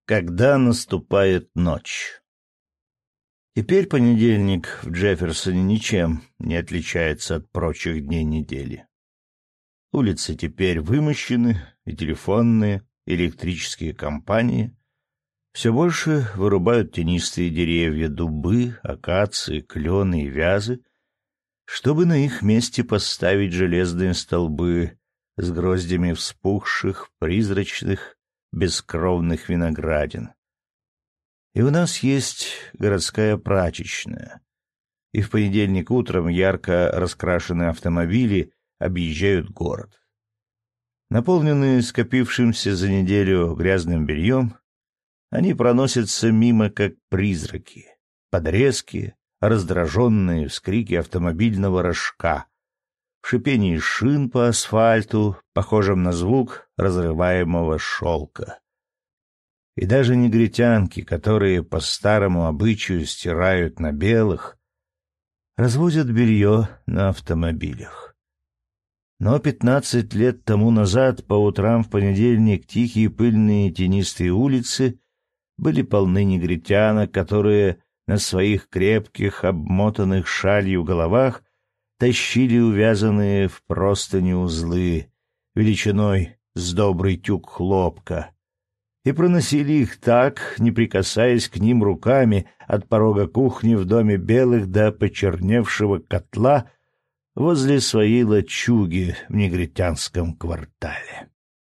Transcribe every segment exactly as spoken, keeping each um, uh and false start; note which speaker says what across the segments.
Speaker 1: Когда наступает ночь. Теперь понедельник в Джефферсоне ничем не отличается от прочих дней недели. Улицы теперь вымощены, и телефонные, электрические компании все больше вырубают тенистые деревья, дубы, акации, клены и вязы, чтобы на их месте поставить железные столбы с гроздями вспухших, призрачных, бескровных виноградин. И у нас есть городская прачечная. И в понедельник утром ярко раскрашенные автомобили объезжают город. Наполненные скопившимся за неделю грязным бельем, они проносятся мимо, как призраки, подрезки, раздраженные вскрики автомобильного рожка, в шипении шин по асфальту, похожем на звук разрываемого шелка. И даже негритянки, которые по старому обычаю стирают на белых, развозят белье на автомобилях. Но пятнадцать лет тому назад по утрам в понедельник тихие пыльные тенистые улицы были полны негритянок, которые на своих крепких, обмотанных шалью головах тащили увязанные в простыни узлы величиной с добрый тюк хлопка и проносили их так, не прикасаясь к ним руками от порога кухни в доме белых до почерневшего котла возле своей лачуги в негритянском квартале.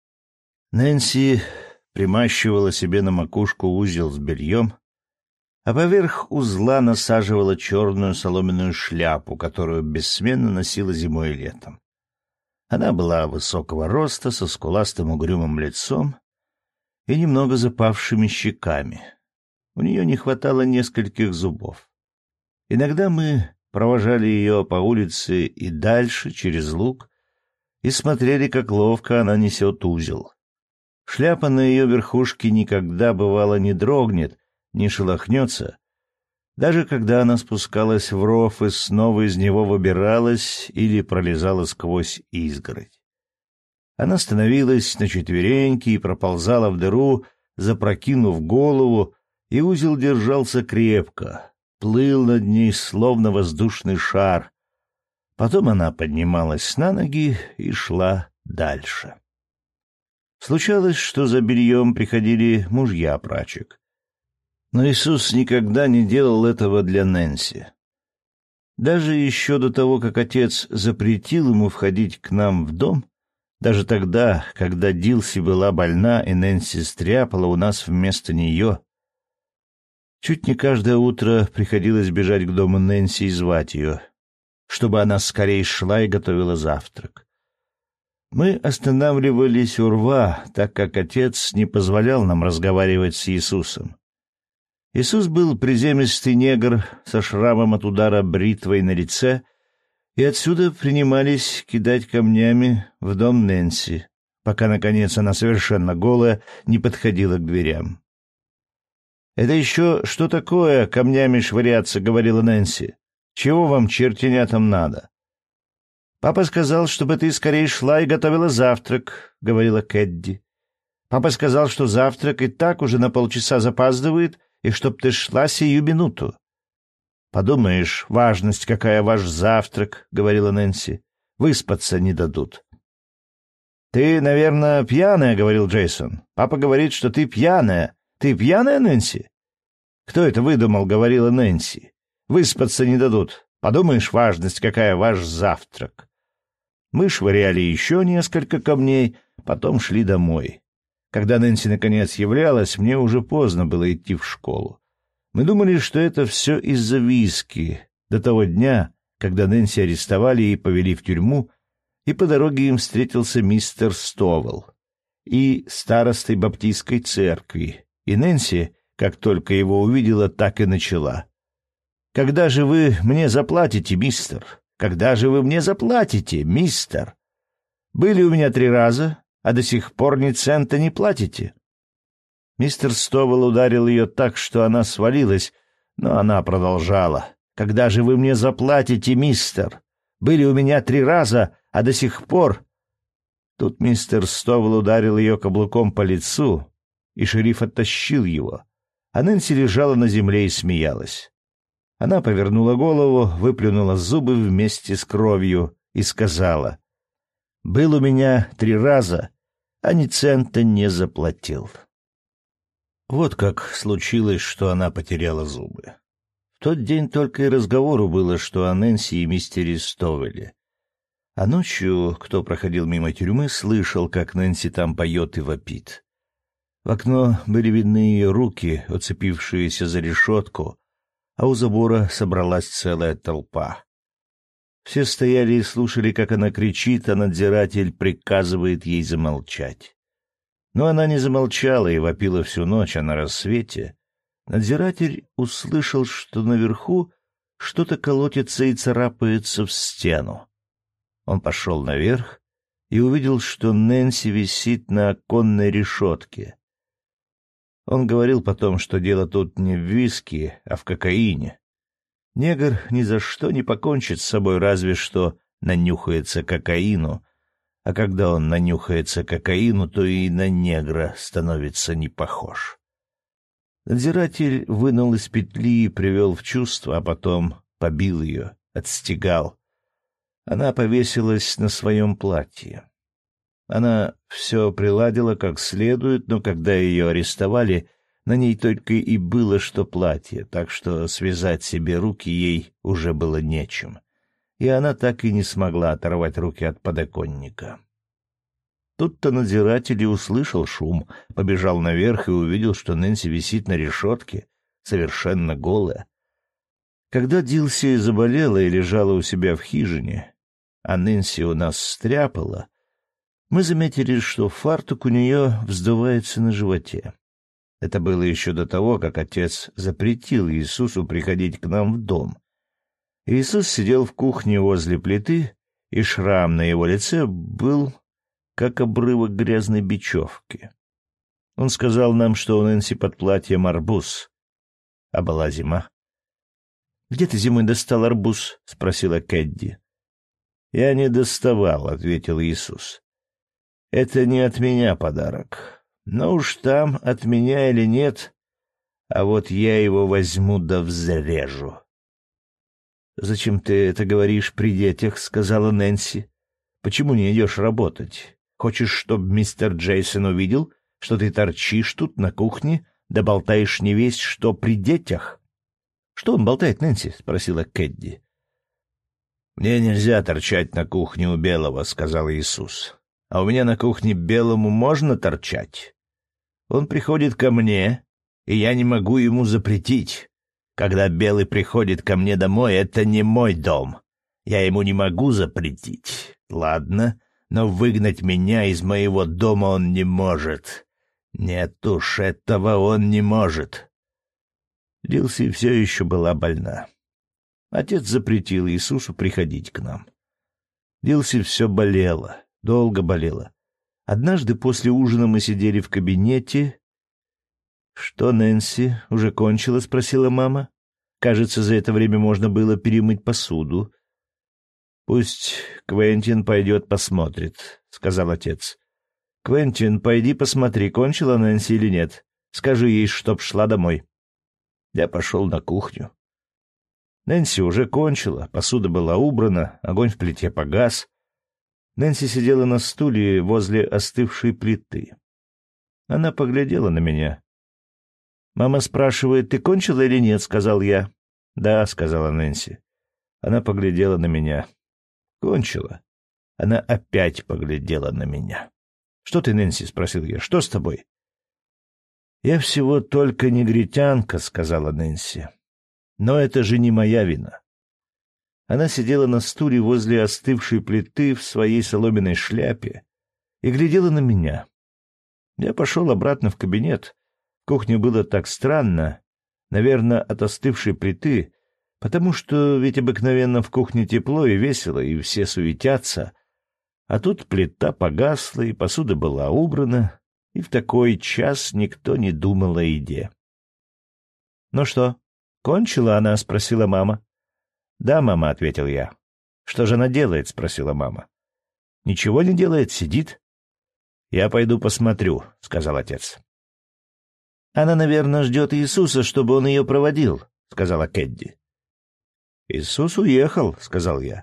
Speaker 1: Нэнси примащивала себе на макушку узел с бельем, а поверх узла насаживала черную соломенную шляпу, которую бессменно носила зимой и летом. Она была высокого роста, со скуластым угрюмым лицом и немного запавшими щеками. У нее не хватало нескольких зубов. Иногда мы провожали ее по улице и дальше, через луг, и смотрели, как ловко она несет узел. Шляпа на ее верхушке никогда, бывало, не дрогнет, не шелохнется, даже когда она спускалась в ров и снова из него выбиралась или пролезала сквозь изгородь. Она становилась на четвереньки и проползала в дыру, запрокинув голову, и узел держался крепко, плыл над ней словно воздушный шар. Потом она поднималась на ноги и шла дальше. Случалось, что за бельем приходили мужья прачек. Но Иисус никогда не делал этого для Нэнси. Даже еще до того, как отец запретил ему входить к нам в дом, даже тогда, когда Дилси была больна и Нэнси стряпала у нас вместо нее, чуть не каждое утро приходилось бежать к дому Нэнси и звать ее, чтобы она скорее шла и готовила завтрак. Мы останавливались у рва, так как отец не позволял нам разговаривать с Иисусом. Иисус был приземистый негр со шрамом от удара бритвой на лице, и отсюда принимались кидать камнями в дом Нэнси, пока, наконец, она совершенно голая не подходила к дверям. «Это еще что такое камнями швыряться?» — говорила Нэнси. «Чего вам, чертенятам, надо?» «Папа сказал, чтобы ты скорее шла и готовила завтрак», — говорила Кэдди. «Папа сказал, что завтрак и так уже на полчаса запаздывает, и чтоб ты шла сию минуту». «Подумаешь, важность какая ваш завтрак», — говорила Нэнси. «Выспаться не дадут». «Ты, наверное, пьяная», — говорил Джейсон. «Папа говорит, что ты пьяная. Ты пьяная, Нэнси?» «Кто это выдумал?» — говорила Нэнси. «Выспаться не дадут. Подумаешь, важность какая ваш завтрак». Мы швыряли еще несколько камней, потом шли домой. Когда Нэнси наконец являлась, мне уже поздно было идти в школу. Мы думали, что это все из-за виски, до того дня, когда Нэнси арестовали и повели в тюрьму, и по дороге им встретился мистер Стовелл и старостой баптистской церкви, и Нэнси, как только его увидела, так и начала. «Когда же вы мне заплатите, мистер? Когда же вы мне заплатите, мистер? Были у меня три раза, а до сих пор ни цента не платите». Мистер Стовелл ударил ее так, что она свалилась, но она продолжала. «Когда же вы мне заплатите, мистер? Были у меня три раза, а до сих пор...» Тут мистер Стовелл ударил ее каблуком по лицу, и шериф оттащил его, а Нэнси лежала на земле и смеялась. Она повернула голову, выплюнула зубы вместе с кровью и сказала: «Был у меня три раза, а ни цента не заплатил». Вот как случилось, что она потеряла зубы. В тот день только и разговору было, что о Нэнси и мистере Стовеле. А ночью, кто проходил мимо тюрьмы, слышал, как Нэнси там поет и вопит. В окно были видны ее руки, уцепившиеся за решетку, а у забора собралась целая толпа. Все стояли и слушали, как она кричит, а надзиратель приказывает ей замолчать. Но она не замолчала и вопила всю ночь, а на рассвете надзиратель услышал, что наверху что-то колотится и царапается в стену. Он пошел наверх и увидел, что Нэнси висит на оконной решетке. Он говорил потом, что дело тут не в виске, а в кокаине. Негр ни за что не покончит с собой, разве что нанюхается кокаину, а когда он нанюхается кокаину, то и на негра становится не похож. Надзиратель вынул из петли и привел в чувство, а потом побил ее, отстегал. Она повесилась на своем платье. Она все приладила как следует, но когда ее арестовали, на ней только и было что платье, так что связать себе руки ей уже было нечем, и она так и не смогла оторвать руки от подоконника. Тут-то надзиратель и услышал шум, побежал наверх и увидел, что Нэнси висит на решетке, совершенно голая. Когда Дилси заболела и лежала у себя в хижине, а Нэнси у нас стряпала, мы заметили, что фартук у нее вздувается на животе. Это было еще до того, как отец запретил Иисусу приходить к нам в дом. Иисус сидел в кухне возле плиты, и шрам на его лице был как обрывок грязной бечевки. Он сказал нам, что у Нэнси под платьем арбуз. А была зима. «Где ты зимой достал арбуз?» — спросила Кэдди. «Я не доставал», — ответил Иисус. «Это не от меня подарок. Но уж там, от меня или нет, а вот я его возьму да взрежу». «Зачем ты это говоришь при детях?» — сказала Нэнси. «Почему не идешь работать? Хочешь, чтобы мистер Джейсон увидел, что ты торчишь тут на кухне, да болтаешь не весть, что при детях?» «Что он болтает, Нэнси?» — спросила Кэдди. «Мне нельзя торчать на кухне у Белого», — сказал Иисус. «А у меня на кухне Белому можно торчать? Он приходит ко мне, и я не могу ему запретить. Когда Белый приходит ко мне домой, это не мой дом. Я ему не могу запретить. Ладно, но выгнать меня из моего дома он не может. Нет уж, этого он не может». Дилси все еще была больна. Отец запретил Иисусу приходить к нам. Дилси все болела, долго болела. Однажды после ужина мы сидели в кабинете. «Что, Нэнси, уже кончила?» — спросила мама. «Кажется, за это время можно было перемыть посуду». «Пусть Квентин пойдет посмотрит», — сказал отец. «Квентин, пойди посмотри, кончила Нэнси или нет. Скажи ей, чтоб шла домой». Я пошел на кухню. Нэнси уже кончила, посуда была убрана, огонь в плите погас. Нэнси сидела на стуле возле остывшей плиты. Она поглядела на меня. «Мама спрашивает, ты кончила или нет?» — сказал я. «Да», — сказала Нэнси. Она поглядела на меня. «Кончила». Она опять поглядела на меня. «Что ты, Нэнси?» — спросил я. «Что с тобой?» «Я всего только негритянка», — сказала Нэнси. «Но это же не моя вина». Она сидела на стуле возле остывшей плиты в своей соломенной шляпе и глядела на меня. Я пошел обратно в кабинет. В кухне было так странно, наверное, от остывшей плиты, потому что ведь обыкновенно в кухне тепло и весело, и все суетятся, а тут плита погасла, и посуда была убрана, и в такой час никто не думал о еде. «Ну что, кончила она?» — спросила мама. «Да, мама», — ответил я. «Что же она делает?» — спросила мама. «Ничего не делает, сидит». «Я пойду посмотрю», — сказал отец. «Она, наверное, ждет Иисуса, чтобы он ее проводил», — сказала Кэдди. «Иисус уехал», — сказал я.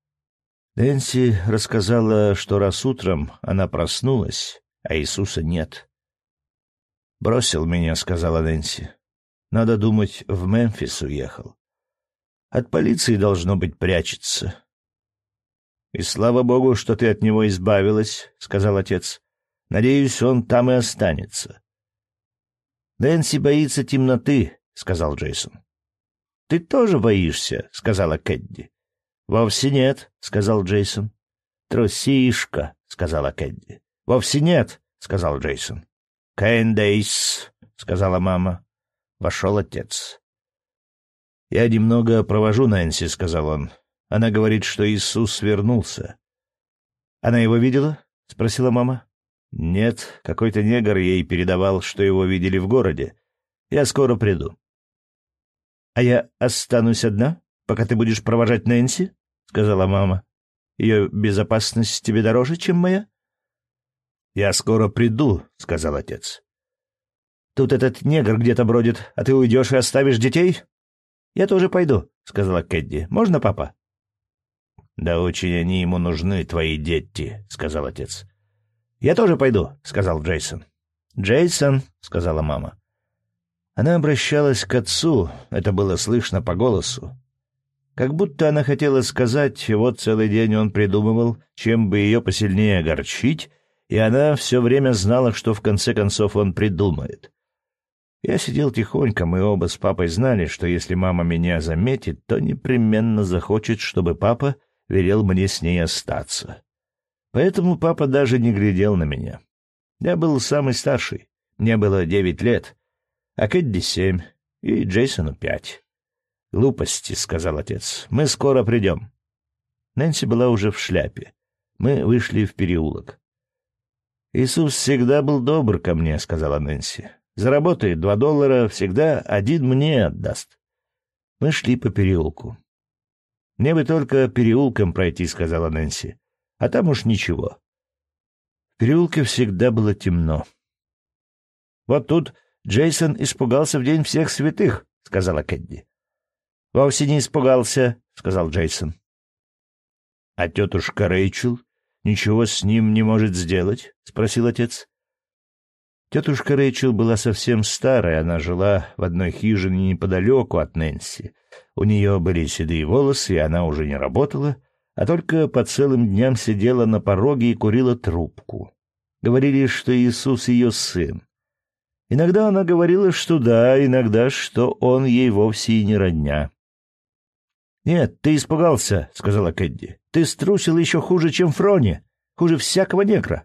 Speaker 1: Нэнси рассказала, что раз утром она проснулась, а Иисуса нет. «Бросил меня», — сказала Нэнси. «Надо думать, в Мемфис уехал. От полиции, должно быть, прячется». «И слава богу, что ты от него избавилась», — сказал отец. «Надеюсь, он там и останется». «Нэнси боится темноты», — сказал Джейсон. «Ты тоже боишься?» — сказала Кэдди. «Вовсе нет», — сказал Джейсон. «Трусишка», — сказала Кэдди. «Вовсе нет», — сказал Джейсон. «Кэндейс», — сказала мама. Вошел отец. «Я немного провожу Нэнси», — сказал он. «Она говорит, что Иисус вернулся». «Она его видела?» — спросила мама. «Нет, какой-то негр ей передавал, что его видели в городе. Я скоро приду». «А я останусь одна, пока ты будешь провожать Нэнси?» — сказала мама. «Ее безопасность тебе дороже, чем моя?» «Я скоро приду», — сказал отец. «Тут этот негр где-то бродит, а ты уйдешь и оставишь детей?» «Я тоже пойду», — сказала Кэдди. «Можно, папа?» «Да очень они ему нужны, твои дети», — сказал отец. «Я тоже пойду», — сказал Джейсон. «Джейсон», — сказала мама. Она обращалась к отцу, это было слышно по голосу. Как будто она хотела сказать, вот целый день он придумывал, чем бы ее посильнее огорчить, и она все время знала, что в конце концов он придумает. Я сидел тихонько, мы оба с папой знали, что если мама меня заметит, то непременно захочет, чтобы папа велел мне с ней остаться. Поэтому папа даже не глядел на меня. Я был самый старший, мне было девять лет, а Кэдди семь, и Джейсону пять. «Глупости», — сказал отец, — «мы скоро придем». Нэнси была уже в шляпе. Мы вышли в переулок. «Иисус всегда был добр ко мне», — сказала Нэнси. «Заработает два доллара, всегда один мне отдаст». Мы шли по переулку. «Мне бы только переулком пройти», — сказала Нэнси. «А там уж ничего». В переулке всегда было темно. «Вот тут Джейсон испугался в день всех святых», — сказала Кэдди. «Вовсе не испугался», — сказал Джейсон. «А тетушка Рэйчел ничего с ним не может сделать?» — спросил отец. Тетушка Рэйчел была совсем старая, она жила в одной хижине неподалеку от Нэнси. У нее были седые волосы, и она уже не работала, а только по целым дням сидела на пороге и курила трубку. Говорили, что Иисус ее сын. Иногда она говорила, что да, иногда, что он ей вовсе и не родня. «Нет, ты испугался», — сказала Кэдди. «Ты струсил еще хуже, чем Фрони, хуже всякого негра».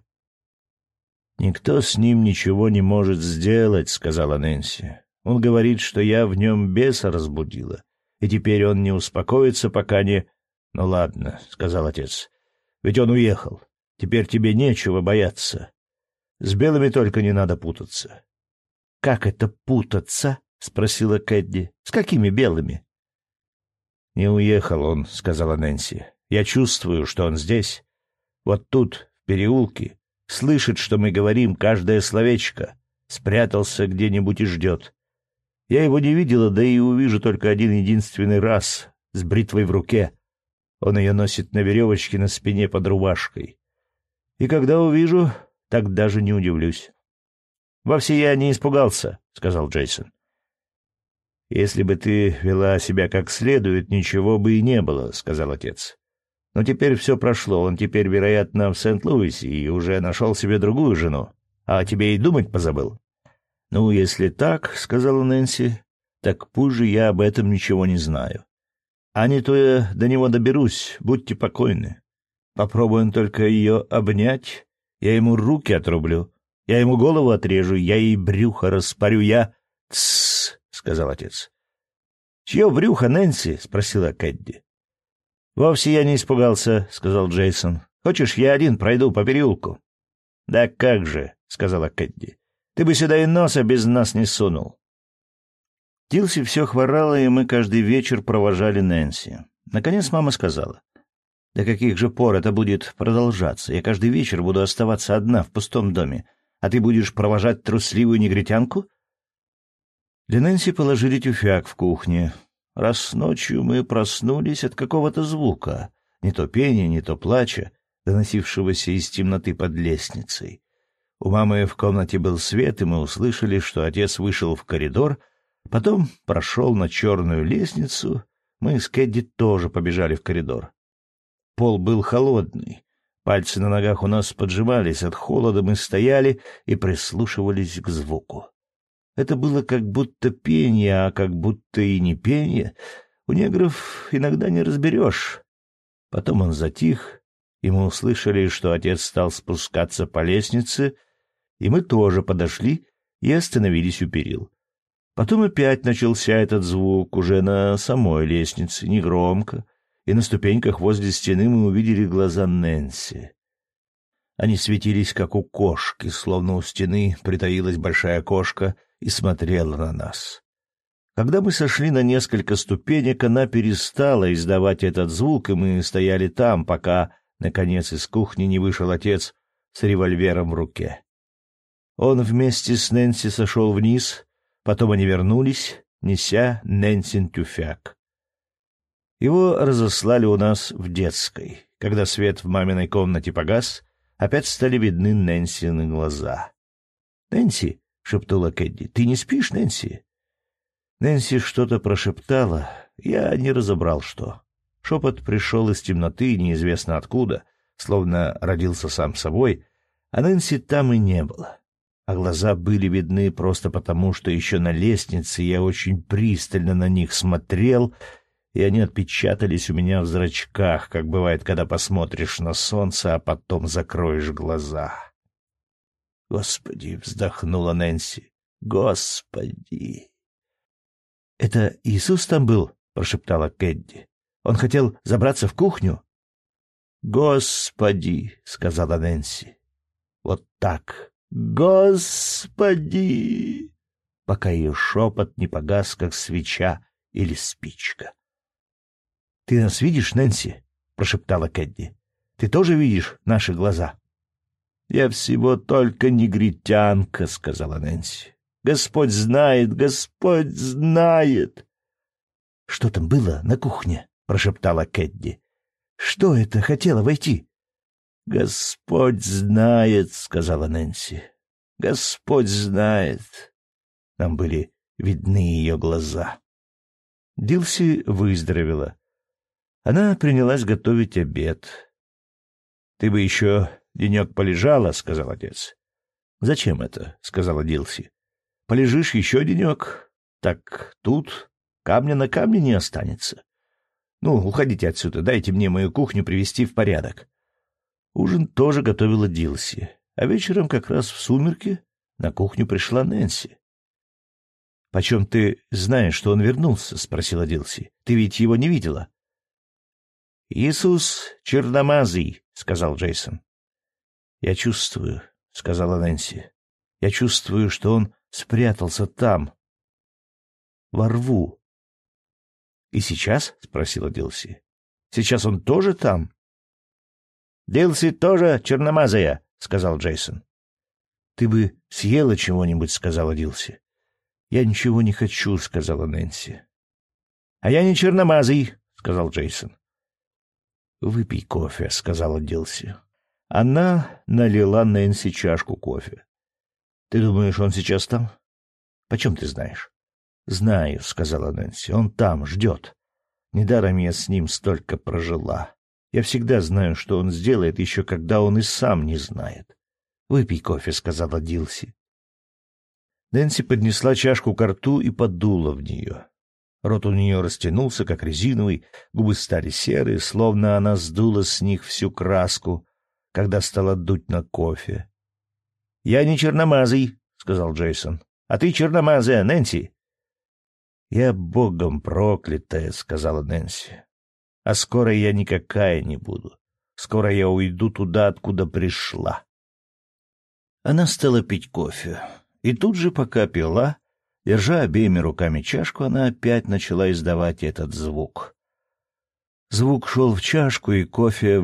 Speaker 1: «Никто с ним ничего не может сделать», — сказала Нэнси. «Он говорит, что я в нем беса разбудила, и теперь он не успокоится, пока не...» «Ну ладно», — сказал отец, — «ведь он уехал. Теперь тебе нечего бояться. С белыми только не надо путаться». «Как это путаться?» — спросила Кэдди. «С какими белыми?» «Не уехал он», — сказала Нэнси. «Я чувствую, что он здесь. Вот тут, в переулке. Слышит, что мы говорим, каждое словечко. Спрятался где-нибудь и ждет. Я его не видела, да и увижу только один единственный раз, с бритвой в руке. Он ее носит на веревочке на спине под рубашкой. И когда увижу, так даже не удивлюсь». «Вовсе я не испугался», — сказал Джейсон. «Если бы ты вела себя как следует, ничего бы и не было», — сказал отец. «Но теперь все прошло. Он теперь, вероятно, в Сент-Луисе и уже нашел себе другую жену. А о тебе и думать позабыл». «Ну, если так, — сказала Нэнси, — так пусть же я об этом ничего не знаю. А не то я до него доберусь, будьте покойны. Попробуй он только ее обнять, я ему руки отрублю, я ему голову отрежу, я ей брюхо распорю, я...» «Тссс», — сказал отец. «Чье брюхо, Нэнси?» — спросила Кэдди. «Вовсе я не испугался», — сказал Джейсон. «Хочешь, я один пройду по переулку?» «Да как же», — сказала Кэдди. «Ты бы сюда и носа без нас не сунул». Дилси все хворала, и мы каждый вечер провожали Нэнси. Наконец мама сказала: «До каких же пор это будет продолжаться? Я каждый вечер буду оставаться одна в пустом доме, а ты будешь провожать трусливую негритянку? Для Нэнси положили тюфяк в кухне. Раз ночью мы проснулись от какого-то звука, не то пения, не то плача, доносившегося из темноты под лестницей. У мамы в комнате был свет, и мы услышали, что отец вышел в коридор, потом прошел на черную лестницу. Мы с Кэдди тоже побежали в коридор. Пол был холодный. Пальцы на ногах у нас поджимались от холода, мы стояли и прислушивались к звуку. Это было как будто пение, а как будто и не пение. У негров иногда не разберешь. Потом он затих, и мы услышали, что отец стал спускаться по лестнице, и мы тоже подошли и остановились у перил. Потом опять начался этот звук уже на самой лестнице, негромко, и на ступеньках возле стены мы увидели глаза Нэнси. Они светились, как у кошки, словно у стены притаилась большая кошка и смотрела на нас. Когда мы сошли на несколько ступенек, она перестала издавать этот звук, и мы стояли там, пока, наконец, из кухни не вышел отец с револьвером в руке. Он вместе с Нэнси сошел вниз, потом они вернулись, неся Нэнсин тюфяк. Его разослали у нас в детской. Когда свет в маминой комнате погас, опять стали видны Нэнсины глаза. «Нэнси!» — шепнула Кэдди. «Ты не спишь, Нэнси?» Нэнси что-то прошептала. Я не разобрал, что. Шепот пришел из темноты, неизвестно откуда, словно родился сам собой, а Нэнси там и не было. А глаза были видны просто потому, что еще на лестнице я очень пристально на них смотрел, и они отпечатались у меня в зрачках, как бывает, когда посмотришь на солнце, а потом закроешь глаза. «Господи!» — вздохнула Нэнси. «Господи!» «Это Иисус там был?» — прошептала Кэдди. «Он хотел забраться в кухню?» «Господи!» — сказала Нэнси. «Вот так! Господи!» Пока ее шепот не погас, как свеча или спичка. «Ты нас видишь, Нэнси?» — прошептала Кэдди. «Ты тоже видишь наши глаза?» «Я всего только негритянка», — сказала Нэнси. «Господь знает, Господь знает!» «Что там было на кухне?» — прошептала Кэдди. «Что это хотело войти?» «Господь знает», — сказала Нэнси. «Господь знает». Нам были видны ее глаза. Дилси выздоровела. Она принялась готовить обед. «Ты бы еще денек полежала», — сказал отец. «Зачем это?» — сказала Дилси. «Полежишь еще денек, так тут камня на камне не останется. Ну, уходите отсюда, дайте мне мою кухню привести в порядок». Ужин тоже готовила Дилси, а вечером, как раз в сумерки, на кухню пришла Нэнси. «Почем ты знаешь, что он вернулся?» — спросила Дилси. «Ты ведь его не видела?» «Иисус черномазый», — сказал Джейсон. «Я чувствую», — сказала Нэнси. «Я чувствую, что он спрятался там, во рву». «И сейчас?» — спросила Дилси. «Сейчас он тоже там?» «Дилси тоже черномазая», — сказал Джейсон. «Ты бы съела чего-нибудь», — сказала Дилси. «Я ничего не хочу», — сказала Нэнси. «А я не черномазый», — сказал Джейсон. «Выпей кофе», — сказала Дилси. Она налила Нэнси чашку кофе. «Ты думаешь, он сейчас там?» «Почем ты знаешь?» «Знаю», — сказала Нэнси. «Он там, ждет. Недаром я с ним столько прожила. Я всегда знаю, что он сделает, еще когда он и сам не знает». «Выпей кофе», — сказала Дилси. Нэнси поднесла чашку ко рту и подула в нее. Рот у нее растянулся, как резиновый, губы стали серые, словно она сдула с них всю краску, когда стала дуть на кофе. «Я не черномазый», — сказал Джейсон. «А ты черномазая, Нэнси». «Я богом проклятая», — сказала Нэнси. «А скоро я никакая не буду. Скоро я уйду туда, откуда пришла». Она стала пить кофе. И тут же, пока пила, держа обеими руками чашку, она опять начала издавать этот звук. Звук шел в чашку, и кофе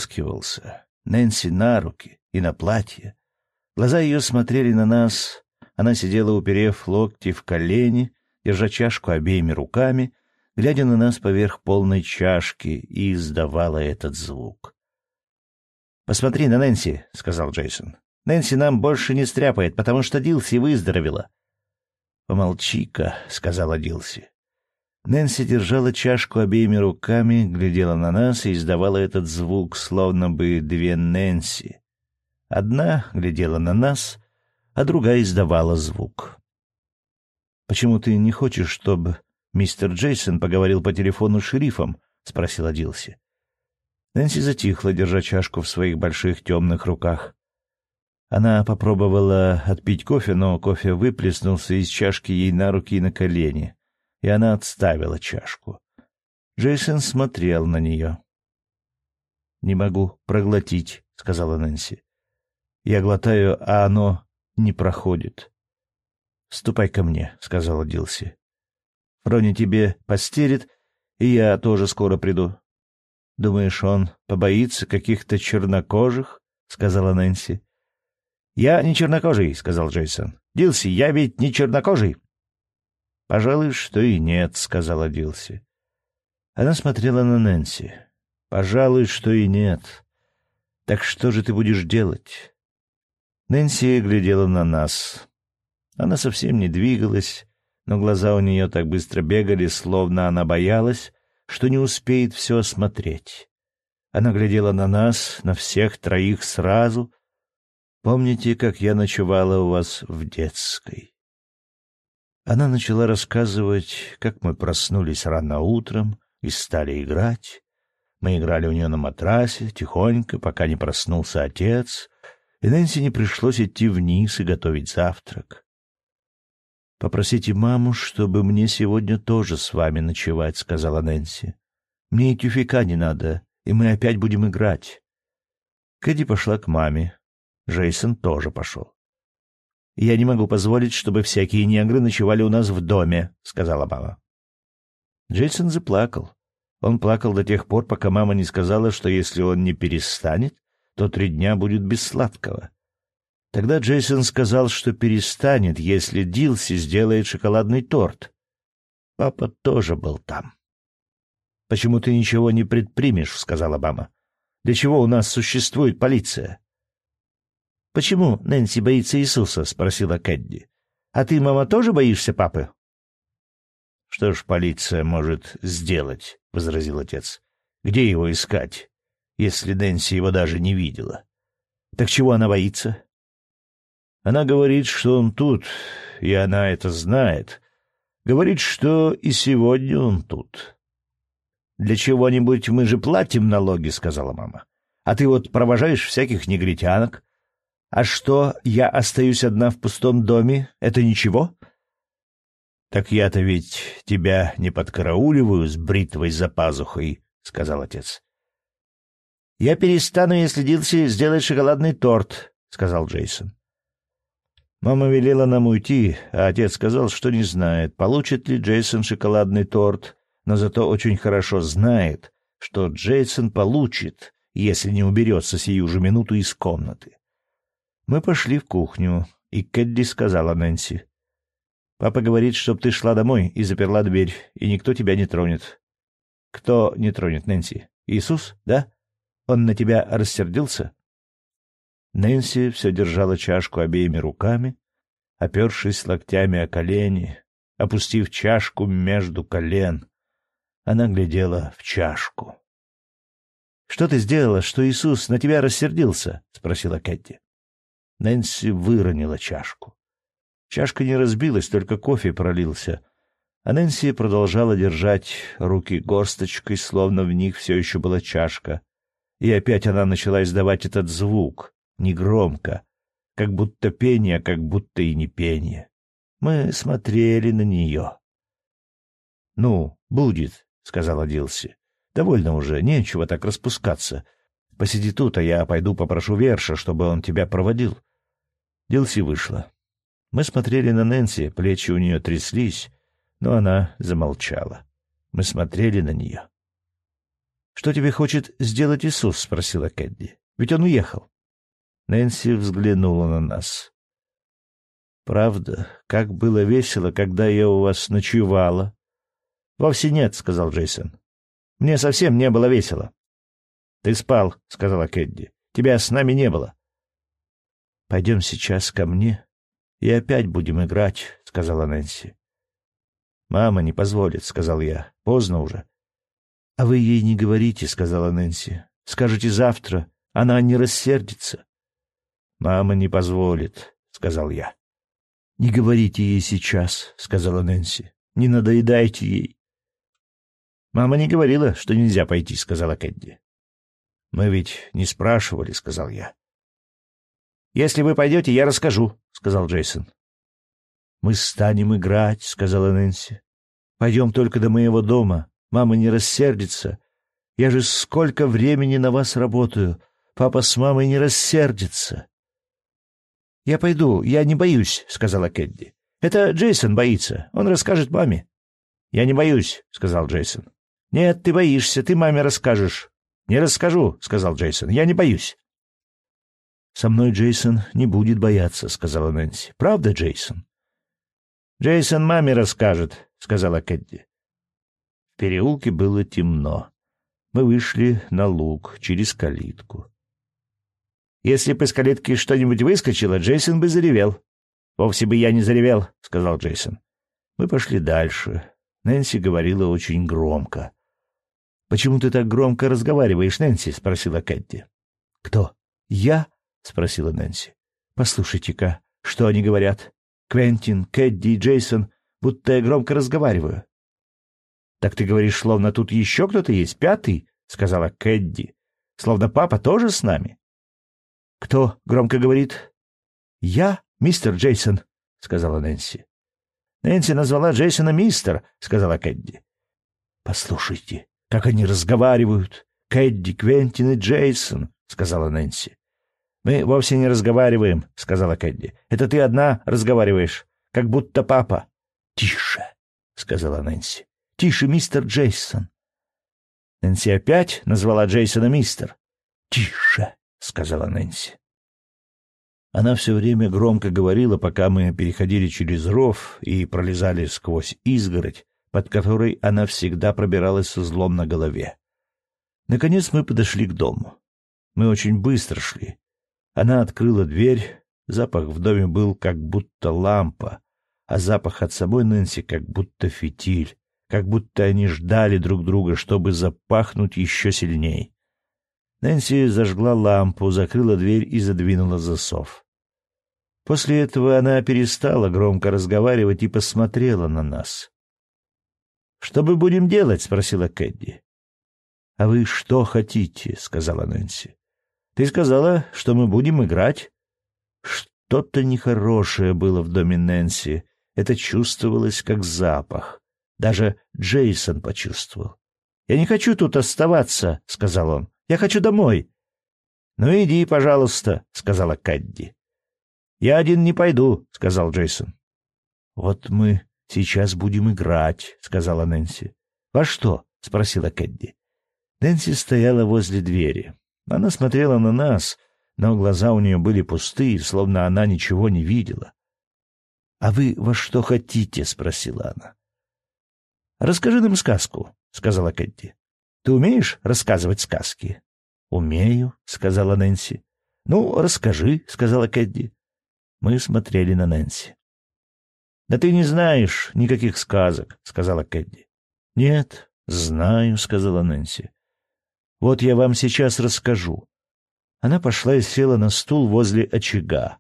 Speaker 1: выплескивался. Нэнси на руки и на платье. Глаза ее смотрели на нас, Она сидела, уперев локти в колени, держа чашку обеими руками, глядя на нас поверх полной чашки, и издавала этот звук. «Посмотри на Нэнси», — сказал Джейсон. «Нэнси нам больше не стряпает, потому что Дилси выздоровела». «Помолчи-ка», — сказала Дилси. Нэнси держала чашку обеими руками, глядела на нас и издавала этот звук, словно бы две Нэнси. Одна глядела на нас, а другая издавала звук. «Почему ты не хочешь, чтобы мистер Джейсон поговорил по телефону с шерифом?» — спросила Дилси. Нэнси затихла, держа чашку в своих больших темных руках. Она попробовала отпить кофе, но кофе выплеснулся из чашки ей на руки и на колени, и она отставила чашку. Джейсон смотрел на нее. «Не могу проглотить», — сказала Нэнси. «Я глотаю, а оно не проходит». «Ступай ко мне», — сказала Дилси. «Фрони тебе постелит, и я тоже скоро приду». «Думаешь, он побоится каких-то чернокожих?» — сказала Нэнси. «Я не чернокожий», — сказал Джейсон. «Дилси, я ведь не чернокожий». «Пожалуй, что и нет», — сказала Дилси. Она смотрела на Нэнси. «Пожалуй, что и нет. Так что же ты будешь делать?» Нэнси глядела на нас. Она совсем не двигалась, но глаза у нее так быстро бегали, словно она боялась, что не успеет все осмотреть. Она глядела на нас, на всех троих сразу. «Помните, как я ночевала у вас в детской?» Она начала рассказывать, как мы проснулись рано утром и стали играть. Мы играли у нее на матрасе, тихонько, пока не проснулся отец, и Нэнси не пришлось идти вниз и готовить завтрак. «Попросите маму, чтобы мне сегодня тоже с вами ночевать», — сказала Нэнси. «Мне и тюфяка не надо, и мы опять будем играть». Кэдди пошла к маме. Джейсон тоже пошел. «Я не могу позволить, чтобы всякие негры ночевали у нас в доме», — сказала мама. Джейсон заплакал. Он плакал до тех пор, пока мама не сказала, что если он не перестанет, то три дня будет без сладкого. Тогда Джейсон сказал, что перестанет, если Дилси сделает шоколадный торт. Папа тоже был там. «Почему ты ничего не предпримешь?» — сказала мама. «Для чего у нас существует полиция?» «Почему Нэнси боится Иисуса?» — спросила Кэдди. «А ты, мама, тоже боишься папы?» «Что ж полиция может сделать?» — возразил отец. «Где его искать, если Нэнси его даже не видела?» «Так чего она боится?» «Она говорит, что он тут, и она это знает. Говорит, что и сегодня он тут». «Для чего-нибудь мы же платим налоги», — сказала мама. «А ты вот провожаешь всяких негритянок. А что, я остаюсь одна в пустом доме? Это ничего?» «Так я-то ведь тебя не подкарауливаю с бритвой за пазухой», — сказал отец. «Я перестану, если Дилси сделает шоколадный торт», — сказал Джейсон. Мама велела нам уйти, а отец сказал, что не знает, получит ли Джейсон шоколадный торт, но зато очень хорошо знает, что Джейсон получит, если не уберется сию же минуту из комнаты. Мы пошли в кухню, и Кэдди сказала Нэнси: «Папа говорит, чтоб ты шла домой и заперла дверь, и никто тебя не тронет». «Кто не тронет, Нэнси? Иисус, да? Он на тебя рассердился?» Нэнси все держала чашку обеими руками, опершись локтями о колени, опустив чашку между колен. Она глядела в чашку. «Что ты сделала, что Иисус на тебя рассердился?» — спросила Кэдди. Нэнси выронила чашку. Чашка не разбилась, только кофе пролился, а Нэнси продолжала держать руки горсточкой, словно в них все еще была чашка. И опять она начала издавать этот звук, негромко, как будто пение, как будто и не пение. Мы смотрели на нее. «Ну, будет», — сказала Дилси. «Довольно уже, нечего так распускаться. Посиди тут, а я пойду попрошу Верша, чтобы он тебя проводил». Дилси вышла. Мы смотрели на Нэнси, плечи у нее тряслись, но она замолчала. Мы смотрели на нее. «Что тебе хочет сделать Иисус?» — спросила Кэдди. «Ведь он уехал». Нэнси взглянула на нас. «Правда, как было весело, когда я у вас ночевала». «Вовсе нет», — сказал Джейсон. «Мне совсем не было весело». «Ты спал», — сказала Кэдди. «Тебя с нами не было». «Пойдем сейчас ко мне и опять будем играть», — сказала Нэнси. «Мама не позволит», — сказал я. «Поздно уже». «А вы ей не говорите», — сказала Нэнси. «Скажете завтра, она не рассердится». «Мама не позволит», — сказал я. «Не говорите ей сейчас», — сказала Нэнси. «Не надоедайте ей». «Мама не говорила, что нельзя пойти», — сказала Кэдди. «Мы ведь не спрашивали», — сказал я. «Если вы пойдете, я расскажу», — сказал Джейсон. «Мы станем играть», — сказала Нэнси. «Пойдем только до моего дома. Мама не рассердится. Я же сколько времени на вас работаю. Папа с мамой не рассердится». «Я пойду, я не боюсь», — сказала Кэдди. «Это Джейсон боится. Он расскажет маме». «Я не боюсь», — сказал Джейсон. «Нет, ты боишься, ты маме расскажешь». «Не расскажу», — сказал Джейсон. «Я не боюсь». «Со мной Джейсон не будет бояться», — сказала Нэнси. «Правда, Джейсон?» «Джейсон маме расскажет», — сказала Кэдди. В переулке было темно. Мы вышли на луг через калитку. «Если бы из калитки что-нибудь выскочило, Джейсон бы заревел». «Вовсе бы я не заревел», — сказал Джейсон. Мы пошли дальше. Нэнси говорила очень громко. «Почему ты так громко разговариваешь, Нэнси?» — спросила Кэдди. «Кто? Я?» — спросила Нэнси. «Послушайте-ка, что они говорят. Квентин, Кэдди и Джейсон, будто я громко разговариваю». «Так ты говоришь, словно тут еще кто-то есть, пятый?» — сказала Кэдди. «Словно папа тоже с нами». «Кто громко говорит?» «Я, мистер Джейсон», — сказала Нэнси. «Нэнси назвала Джейсона мистер», — сказала Кэдди. «Послушайте, как они разговаривают. Кэдди, Квентин и Джейсон», — сказала Нэнси. «Мы вовсе не разговариваем», — сказала Кэдди. «Это ты одна разговариваешь, как будто папа». «Тише», — сказала Нэнси. «Тише, мистер Джейсон». Нэнси опять назвала Джейсона мистер. «Тише», — сказала Нэнси. Она все время громко говорила, пока мы переходили через ров и пролезали сквозь изгородь, под которой она всегда пробиралась с узлом на голове. Наконец мы подошли к дому. Мы очень быстро шли. Она открыла дверь. Запах в доме был как будто лампа, а запах от самой Нэнси как будто фитиль, как будто они ждали друг друга, чтобы запахнуть еще сильней. Нэнси зажгла лампу, закрыла дверь и задвинула засов. После этого она перестала громко разговаривать и посмотрела на нас. «Что мы будем делать?» — спросила Кэдди. «А вы что хотите?» — сказала Нэнси. «Ты сказала, что мы будем играть». Что-то нехорошее было в доме Нэнси. Это чувствовалось как запах. Даже Джейсон почувствовал. «Я не хочу тут оставаться», — сказал он. «Я хочу домой». «Ну иди, пожалуйста», — сказала Кэдди. «Я один не пойду», — сказал Джейсон. «Вот мы сейчас будем играть», — сказала Нэнси. «Во что?» — спросила Кэдди. Нэнси стояла возле двери. Она смотрела на нас, но глаза у нее были пустые, словно она ничего не видела. «А вы во что хотите?» — спросила она. «Расскажи нам сказку», — сказала Кэдди. «Ты умеешь рассказывать сказки?» «Умею», — сказала Нэнси. «Ну, расскажи», — сказала Кэдди. Мы смотрели на Нэнси. «Да ты не знаешь никаких сказок», — сказала Кэдди. «Нет, знаю», — сказала Нэнси. «Вот я вам сейчас расскажу». Она пошла и села на стул возле очага.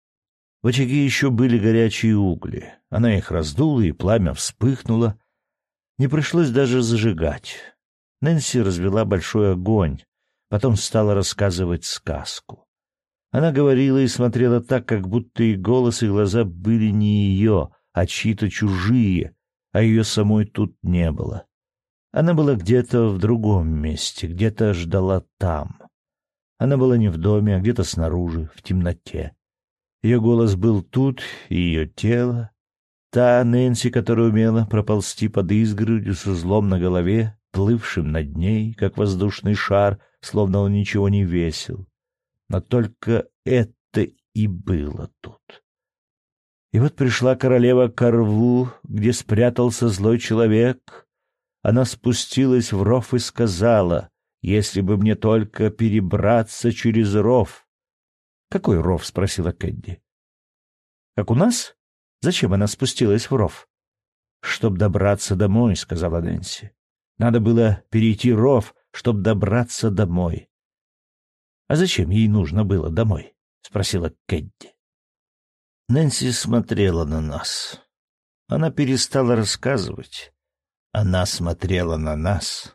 Speaker 1: В очаге еще были горячие угли. Она их раздула, и пламя вспыхнуло. Не пришлось даже зажигать. Нэнси развела большой огонь, потом стала рассказывать сказку. Она говорила и смотрела так, как будто и голос, и глаза были не ее, а чьи-то чужие, а ее самой тут не было. Она была где-то в другом месте, где-то ждала там. Она была не в доме, а где-то снаружи, в темноте. Ее голос был тут, и ее тело. Та Нэнси, которая умела проползти под изгородью с узлом на голове, плывшим над ней, как воздушный шар, словно он ничего не весил. Но только это и было тут. И вот пришла королева к рву, где спрятался злой человек. Она спустилась в ров и сказала: «Если бы мне только перебраться через ров». «Какой ров?» — спросила Кэдди. «Как у нас? Зачем она спустилась в ров?» «Чтоб добраться домой», — сказала Нэнси. «Надо было перейти ров, чтоб добраться домой». «А зачем ей нужно было домой?» — спросила Кэдди. Нэнси смотрела на нас. Она перестала рассказывать. Она смотрела на нас.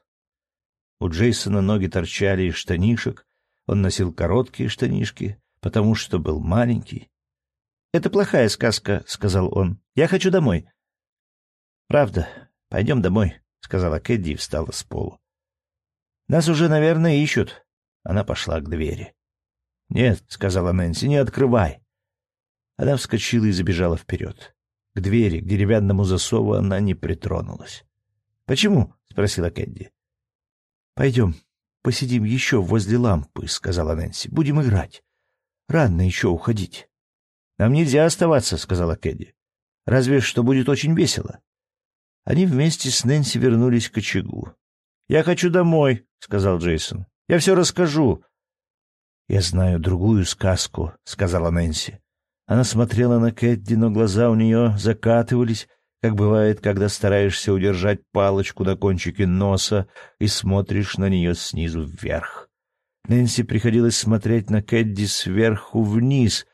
Speaker 1: У Джейсона ноги торчали из штанишек. Он носил короткие штанишки, потому что был маленький. «Это плохая сказка», — сказал он. «Я хочу домой». «Правда. Пойдем домой», — сказала Кэдди и встала с полу. «Нас уже, наверное, ищут». Она пошла к двери. «Нет», — сказала Нэнси, — «не открывай». Она вскочила и забежала вперед. К двери, к деревянному засову она не притронулась. «Почему?» — спросила Кэдди. «Пойдем, посидим еще возле лампы», — сказала Нэнси. «Будем играть. Рано еще уходить». «Нам нельзя оставаться», — сказала Кэдди. «Разве что будет очень весело». Они вместе с Нэнси вернулись к очагу. «Я хочу домой», — сказал Джейсон. «Я все расскажу». «Я знаю другую сказку», — сказала Нэнси. Она смотрела на Кэдди, но глаза у нее закатывались, как бывает, когда стараешься удержать палочку на кончике носа и смотришь на нее снизу вверх. Нэнси приходилось смотреть на Кэдди сверху вниз,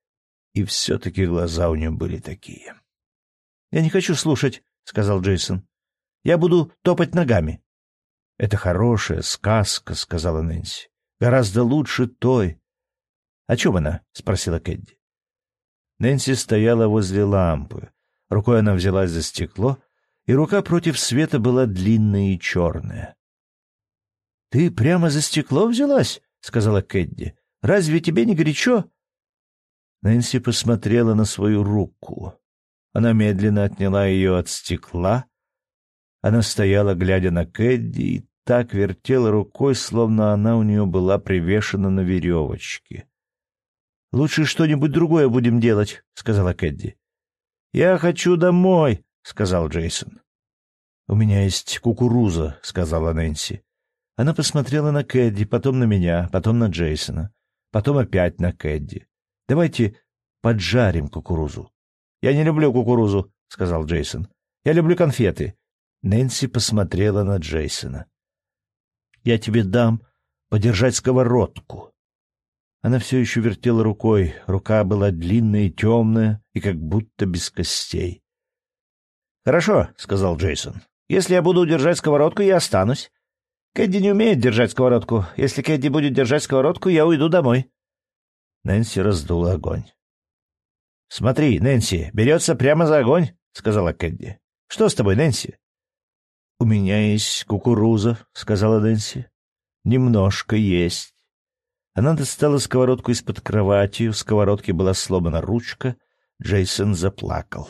Speaker 1: и все-таки глаза у нее были такие. «Я не хочу слушать», — сказал Джейсон. «Я буду топать ногами». «Это хорошая сказка», — сказала Нэнси. «Гораздо лучше той». «О чем она?» — спросила Кэдди. Нэнси стояла возле лампы. Рукой она взялась за стекло, и рука против света была длинная и черная. «Ты прямо за стекло взялась?» — сказала Кэдди. «Разве тебе не горячо?» Нэнси посмотрела на свою руку. Она медленно отняла ее от стекла. Она стояла, глядя на Кэдди, и так вертела рукой, словно она у нее была привешена на веревочке. «Лучше что-нибудь другое будем делать», — сказала Кэдди. «Я хочу домой», — сказал Джейсон. «У меня есть кукуруза», — сказала Нэнси. Она посмотрела на Кэдди, потом на меня, потом на Джейсона, потом опять на Кэдди. «Давайте поджарим кукурузу». «Я не люблю кукурузу», — сказал Джейсон. «Я люблю конфеты». Нэнси посмотрела на Джейсона. «Я тебе дам подержать сковородку». Она все еще вертела рукой. Рука была длинная и темная, и как будто без костей. «Хорошо», — сказал Джейсон. «Если я буду держать сковородку, я останусь. Кэдди не умеет держать сковородку. Если Кэдди будет держать сковородку, я уйду домой». Нэнси раздула огонь. «Смотри, Нэнси, берется прямо за огонь», — сказала Кэдди. «Что с тобой, Нэнси?» «У меня есть кукуруза», — сказала Нэнси. «Немножко есть». Она достала сковородку из-под кровати, у сковородки была сломана ручка. Джейсон заплакал.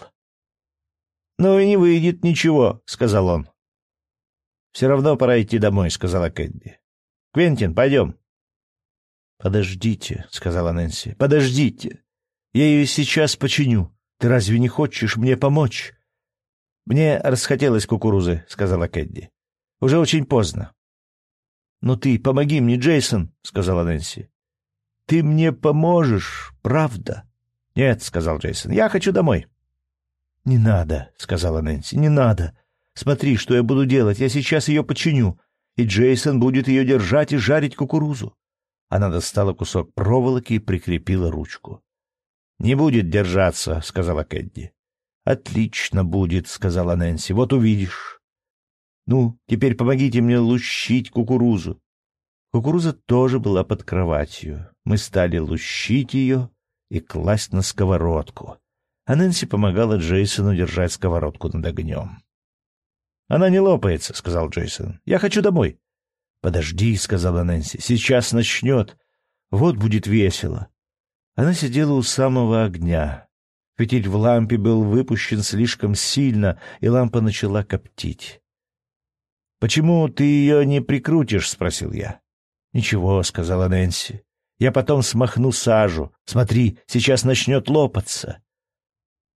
Speaker 1: «Ну и не выйдет ничего», — сказал он. «Все равно пора идти домой», — сказала Кэдди. «Квентин, пойдем». «Подождите», — сказала Нэнси, — «подождите. Я ее сейчас починю. Ты разве не хочешь мне помочь?» «Мне расхотелось кукурузы», — сказала Кэдди. «Уже очень поздно». «Ну ты помоги мне, Джейсон», — сказала Нэнси. «Ты мне поможешь, правда?» «Нет», — сказал Джейсон, — «я хочу домой». «Не надо», — сказала Нэнси, — «не надо. Смотри, что я буду делать. Я сейчас ее починю, и Джейсон будет ее держать и жарить кукурузу». Она достала кусок проволоки и прикрепила ручку. «Не будет держаться», — сказала Кэдди. «Отлично будет», — сказала Нэнси. «Вот увидишь». «Ну, теперь помогите мне лущить кукурузу». Кукуруза тоже была под кроватью. Мы стали лущить ее и класть на сковородку, а Нэнси помогала Джейсону держать сковородку над огнем. «Она не лопается», — сказал Джейсон. «Я хочу домой». «Подожди», — сказала Нэнси, — «сейчас начнет. Вот будет весело». Она сидела у самого огня. Фитиль в лампе был выпущен слишком сильно, и лампа начала коптить. «Почему ты ее не прикрутишь?» — спросил я. «Ничего», — сказала Нэнси. «Я потом смахну сажу. Смотри, сейчас начнет лопаться».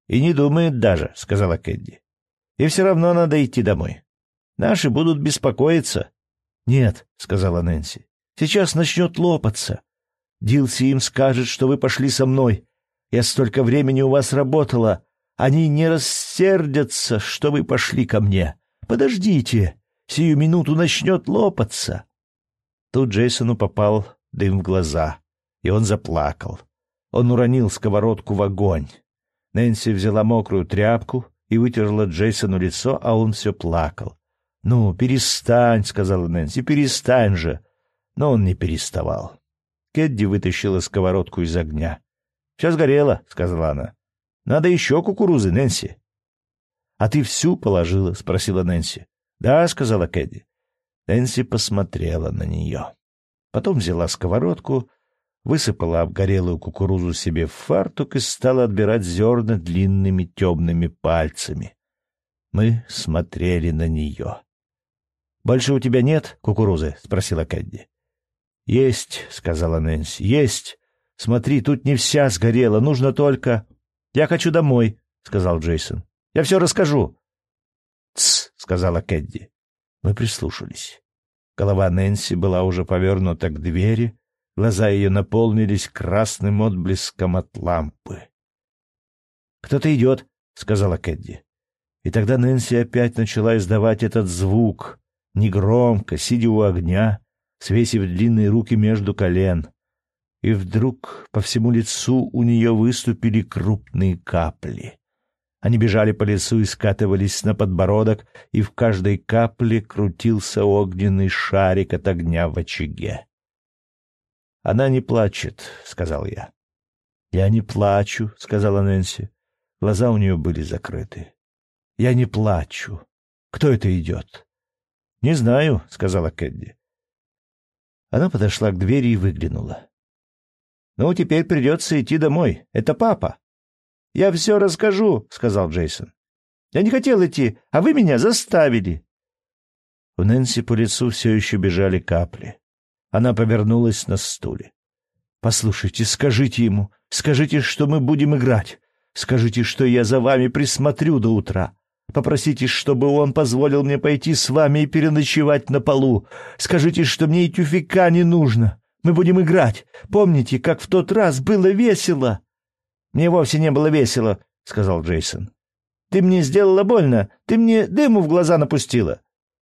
Speaker 1: «И не думает даже», — сказала Кэдди. «И все равно надо идти домой. Наши будут беспокоиться». «Нет», — сказала Нэнси, — «сейчас начнет лопаться. Дилси им скажет, что вы пошли со мной. Я столько времени у вас работала. Они не рассердятся, что вы пошли ко мне. Подождите, сию минуту начнет лопаться». Тут Джейсону попал дым в глаза, и он заплакал. Он уронил сковородку в огонь. Нэнси взяла мокрую тряпку и вытерла Джейсону лицо, а он все плакал. «Ну, перестань», — сказала Нэнси, — «перестань же». Но он не переставал. Кэдди вытащила сковородку из огня. «Все сгорело», — сказала она. «Надо еще кукурузы, Нэнси». «А ты всю положила?» — спросила Нэнси. «Да», — сказала Кэдди. Нэнси посмотрела на нее. Потом взяла сковородку, высыпала обгорелую кукурузу себе в фартук и стала отбирать зерна длинными темными пальцами. Мы смотрели на нее. «Больше у тебя нет кукурузы?» — спросила Кэдди. «Есть», — сказала Нэнси, — «есть. Смотри, тут не вся сгорела, нужно только...» «Я хочу домой», — сказал Джейсон. «Я все расскажу». «Тсс», — сказала Кэдди. Мы прислушались. Голова Нэнси была уже повернута к двери, глаза ее наполнились красным отблеском от лампы. «Кто-то идет», — сказала Кэдди. И тогда Нэнси опять начала издавать этот звук, негромко, сидя у огня, свесив длинные руки между колен. И вдруг по всему лицу у нее выступили крупные капли. Они бежали по лицу и скатывались на подбородок, и в каждой капле крутился огненный шарик от огня в очаге. «Она не плачет», — сказал я. «Я не плачу», — сказала Нэнси. Глаза у нее были закрыты. «Я не плачу. Кто это идет?» «Не знаю», — сказала Кэдди. Она подошла к двери и выглянула. «Ну, теперь придется идти домой. Это папа». «Я все расскажу», — сказал Джейсон. «Я не хотел идти, а вы меня заставили». У Нэнси по лицу все еще бежали капли. Она повернулась на стуле. «Послушайте, скажите ему, скажите, что мы будем играть. Скажите, что я за вами присмотрю до утра. Попросите, чтобы он позволил мне пойти с вами и переночевать на полу. Скажите, что мне и тюфяка не нужно. Мы будем играть. Помните, как в тот раз было весело?» «Мне вовсе не было весело», — сказал Джейсон. «Ты мне сделала больно. Ты мне дыму в глаза напустила».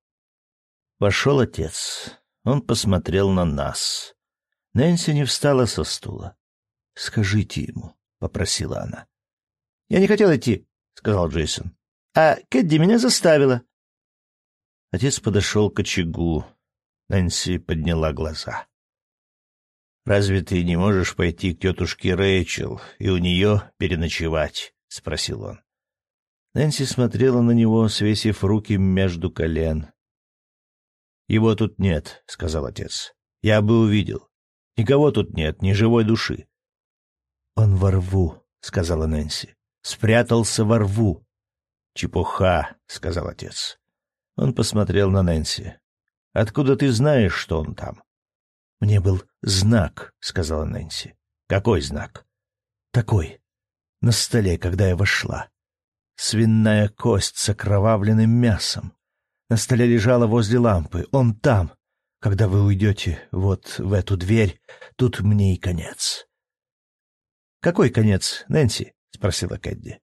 Speaker 1: Вошел отец. Он посмотрел на нас. Нэнси не встала со стула. «Скажите ему», — попросила она. «Я не хотел идти», — сказал Джейсон. «А Кэдди меня заставила». Отец подошел к очагу. Нэнси подняла глаза. «Разве ты не можешь пойти к тетушке Рэйчел и у нее переночевать?» — спросил он. Нэнси смотрела на него, свесив руки между колен. «Его тут нет», — сказал отец. «Я бы увидел. Никого тут нет, ни живой души». «Он во рву», — сказала Нэнси. «Спрятался во рву». «Чепуха», — сказал отец. Он посмотрел на Нэнси. «Откуда ты знаешь, что он там?» «Мне был знак», — сказала Нэнси. «Какой знак?» «Такой. На столе, когда я вошла. Свиная кость с окровавленным мясом. На столе лежала возле лампы. Он там. Когда вы уйдете вот в эту дверь, тут мне и конец». «Какой конец, Нэнси?» — спросила Кэдди.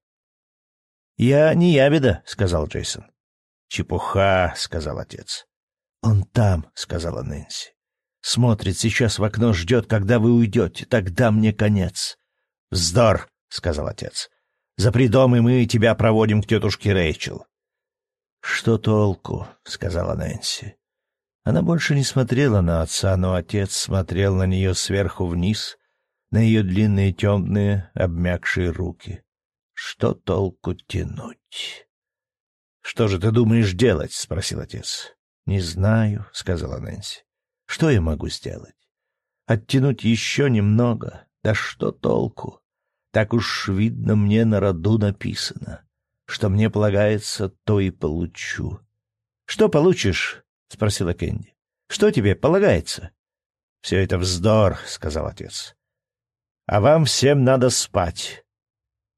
Speaker 1: «Я не ябеда», — сказал Джейсон. «Чепуха», — сказал отец. «Он там», — сказала Нэнси. «Смотрит сейчас в окно, ждет, когда вы уйдете. Тогда мне конец». «Вздор», — сказал отец. «Запри дом, и мы тебя проводим к тетушке Рэйчел». «Что толку?» — сказала Нэнси. Она больше не смотрела на отца, но отец смотрел на нее сверху вниз, на ее длинные темные обмякшие руки. Что толку тянуть? «Что же ты думаешь делать?» — спросил отец. «Не знаю», — сказала Нэнси. «Что я могу сделать? Оттянуть еще немного? Да что толку? Так уж, видно, мне на роду написано. Что мне полагается, то и получу». «Что получишь?» — спросила Кэнди. «Что тебе полагается?» «Все это вздор», — сказал отец. «А вам всем надо спать».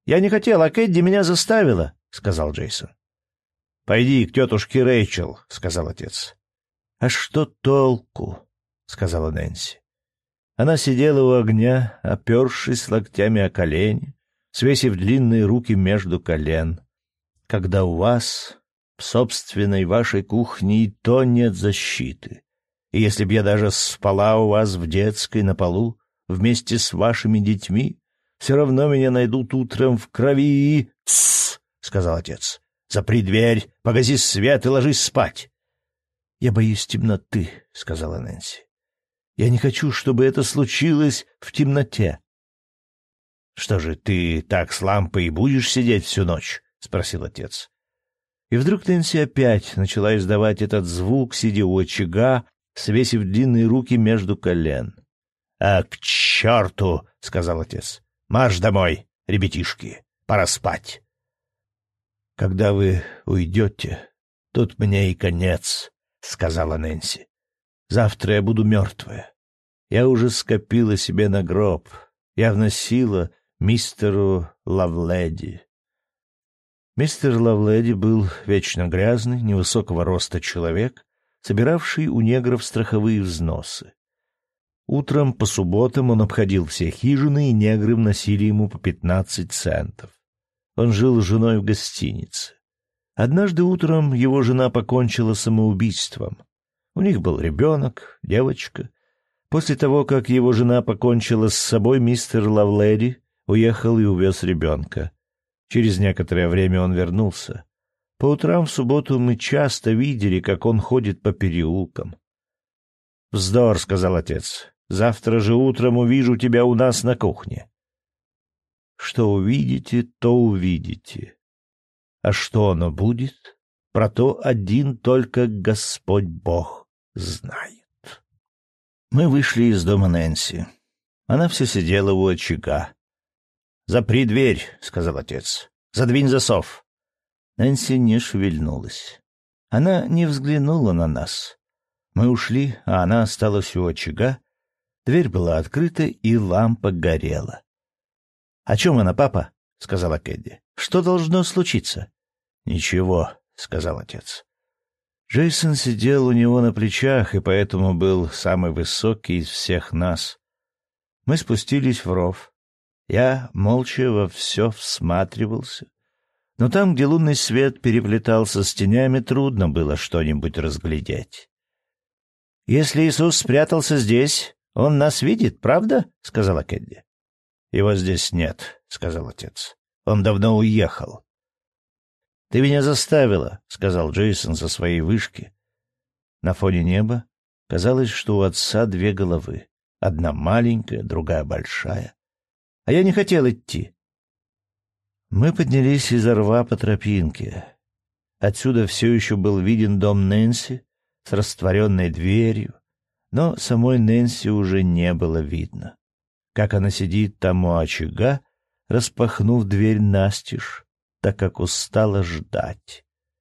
Speaker 1: «Я не хотел, а Кэдди меня заставила», — сказал Джейсон. «Пойди к тетушке Рэйчел», — сказал отец. «А что толку?» — сказала Нэнси. Она сидела у огня, опершись локтями о колени, свесив длинные руки между колен. «Когда у вас, в собственной вашей кухне, и то нет защиты. И если б я даже спала у вас в детской на полу вместе с вашими детьми, все равно меня найдут утром в крови и...» «Тссс!» — сказал отец. «Запри дверь, погаси свет и ложись спать». «Я боюсь темноты», — сказала Нэнси. «Я не хочу, чтобы это случилось в темноте». «Что же, ты так с лампой и будешь сидеть всю ночь?» — спросил отец. И вдруг Нэнси опять начала издавать этот звук, сидя у очага, свесив длинные руки между колен. «А к черту!» — сказал отец. «Марш домой, ребятишки, пора спать». «Когда вы уйдете, тут мне и конец», — сказала Нэнси. «Завтра я буду мертвая. Я уже скопила себе на гроб. Я вносила мистеру Лавледи». Мистер Лавледи был вечно грязный, невысокого роста человек, собиравший у негров страховые взносы. Утром по субботам он обходил все хижины, и негры вносили ему по пятнадцать центов. Он жил с женой в гостинице. Однажды утром его жена покончила самоубийством. У них был ребенок, девочка. После того, как его жена покончила с собой, мистер Лавледи уехал и увез ребенка. Через некоторое время он вернулся. По утрам в субботу мы часто видели, как он ходит по переулкам. «Вздор», — сказал отец. «Завтра же утром увижу тебя у нас на кухне». Что увидите, то увидите. А что оно будет, про то один только Господь Бог знает. Мы вышли из дома Нэнси. Она все сидела у очага. «Запри дверь», — сказал отец. «Задвинь засов». Нэнси не шевельнулась. Она не взглянула на нас. Мы ушли, а она осталась у очага. Дверь была открыта, и лампа горела. «О чем она, папа?» — сказала Кэдди. «Что должно случиться?» «Ничего», — сказал отец. Джейсон сидел у него на плечах и поэтому был самый высокий из всех нас. Мы спустились в ров. Я молча во все всматривался. Но там, где лунный свет переплетался с тенями, трудно было что-нибудь разглядеть. «Если Иисус спрятался здесь, он нас видит, правда?» — сказала Кэдди. «Его здесь нет», — сказал отец. «Он давно уехал». «Ты меня заставила», — сказал Джейсон со своей вышки. На фоне неба казалось, что у отца две головы. Одна маленькая, другая большая. А я не хотел идти. Мы поднялись из рва по тропинке. Отсюда все еще был виден дом Нэнси с растворенной дверью, но самой Нэнси уже не было видно. Как она сидит там у очага, распахнув дверь настежь, так как устала ждать.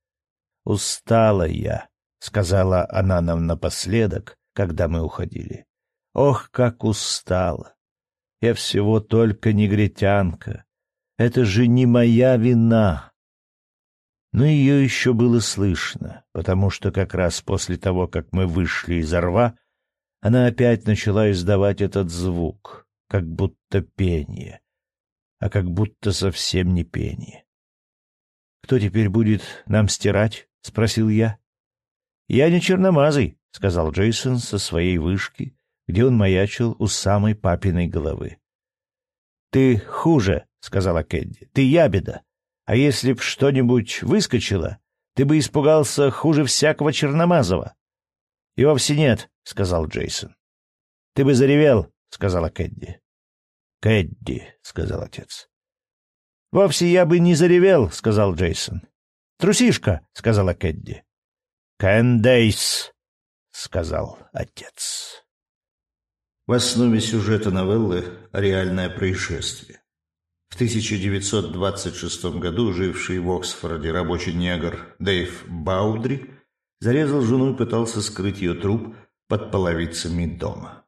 Speaker 1: «Устала я», — сказала она нам напоследок, когда мы уходили. «Ох, как устала! Я всего только негритянка. Это же не моя вина». Но ее еще было слышно, потому что как раз после того, как мы вышли из рва, она опять начала издавать этот звук, как будто пение, а как будто совсем не пение. «Кто теперь будет нам стирать?» — спросил я. «Я не черномазый», — сказал Джейсон со своей вышки, где он маячил у самой папиной головы. «Ты хуже», — сказала Кэдди. «Ты ябеда. А если б что-нибудь выскочило, ты бы испугался хуже всякого черномазого». «И вовсе нет», — сказал Джейсон. «Ты бы заревел», — сказала Кэдди. «Кэдди», — сказал отец. «Вовсе я бы не заревел», — сказал Джейсон. «Трусишка», — сказала Кэдди. «Кэндейс», — сказал отец.
Speaker 2: В основе сюжета новеллы реальное происшествие. В тысяча девятьсот двадцать шестом году живший в Оксфорде рабочий негр Дэйв Баудри зарезал жену и пытался скрыть ее труп под половицами дома.